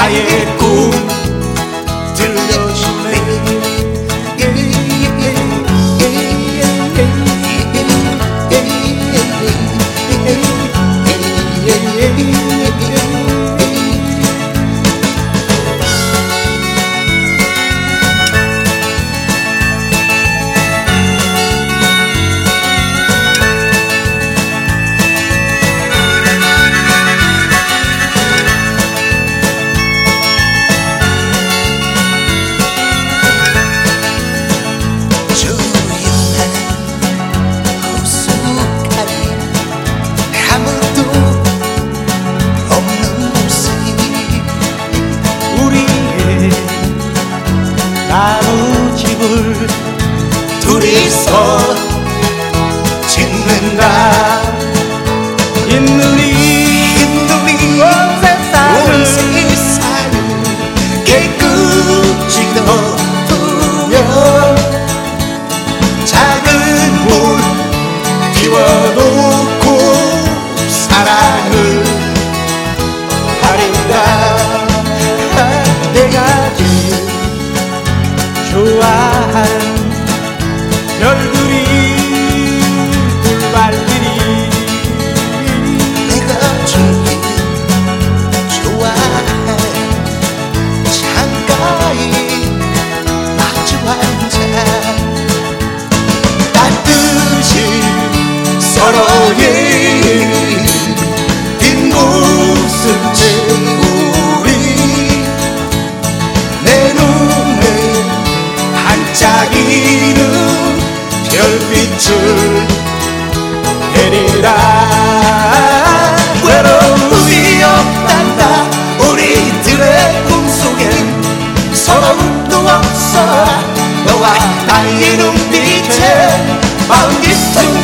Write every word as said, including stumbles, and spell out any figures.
나의 꿈 들려주네. 나무집을 둘이서 짓는다. 흰눈이 흰눈이 온 세상을 깨끗이 덮으며 작은 물 띄워놓고 사랑을 하린다. 내가 제일 좋아하는 별들이 불발들이 내가 제일 좋아하는 창가에 마주 앉아 따뜻이 서로의 뒷모습 채우리. 내 눈에 반짝이는 별빛을 내리라. 외로움이 없단다. 우리들의 꿈속엔 서러움도 없어. 너와 나의 눈빛에 마음 깊은